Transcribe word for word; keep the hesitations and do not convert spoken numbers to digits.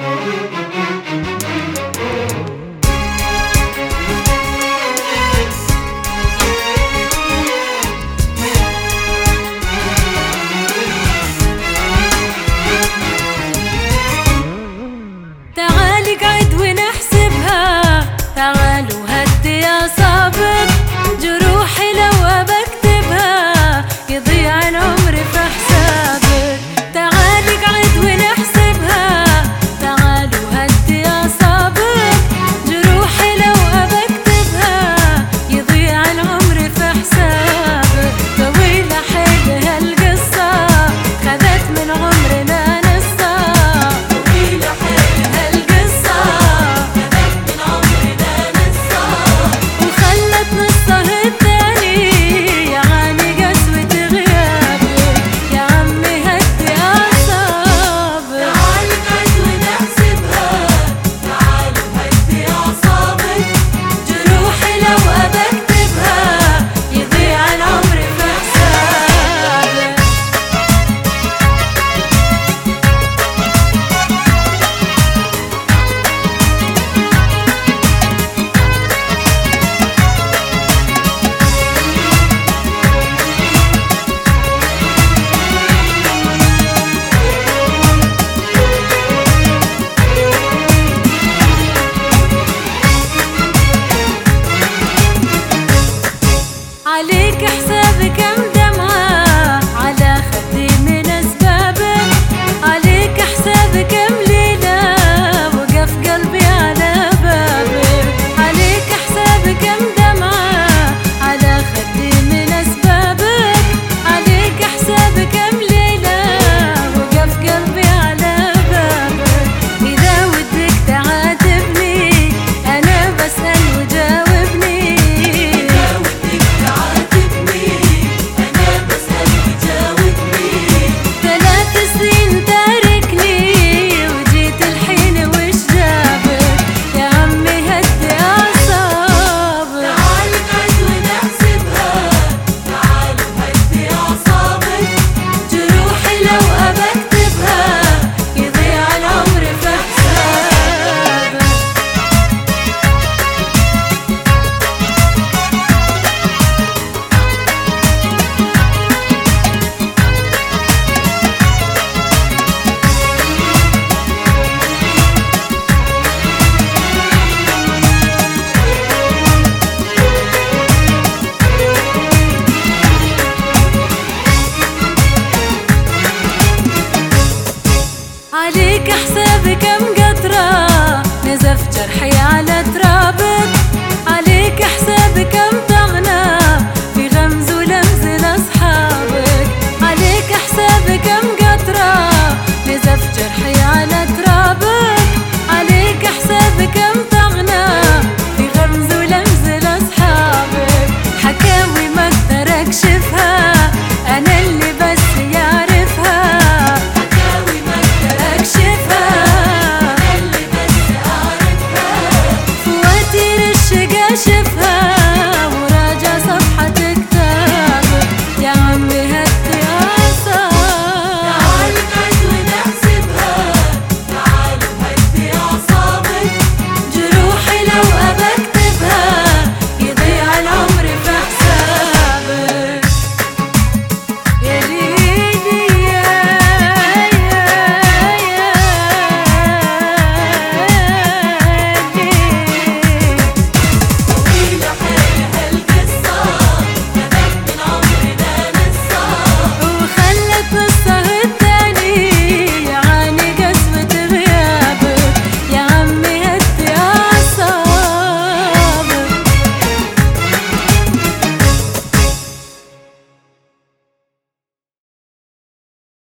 تعالي قعد ونحسبها، تعالوا هدي أعصابك، جروحي لو بكتبها يضيع العمر في حسابك. تعالي قعد ونحسبها، تعالوا هدي أعصابك، جروحي لو بكتبها يضيع العمر في حسابك. طويلة حيل هالقصة خذت من عمرنا نصها، طويلة حيل هالقصة خذت من عمرنا نصها، وخلت نصها الثاني يعاني قسوة غيابك. يا عمي هدي أعصابك، تعالي قعد ونحسبها، تعالوا هدي أعصابك، جروحي لو بكتبها يضيع العمر في حسابك. عليك حسابي كم دمعة على خدي من أسبابك، عليك حسابي كم ليلة وقف قلبي على بابك، عليك حسابي كم دمعة على خدي من أسبابك، عليك حسابي كم ليلة وقف قلبي على بابك. إذا ودك تعاتبني أنا بسأل وجاوبني، عليك حسابي كم قطرة نزف جرحي على ترابك، عليك حسابي كم طعنة في غمز ولمز لأصحابك، عليك حسابي كم قطرة نزف جرحي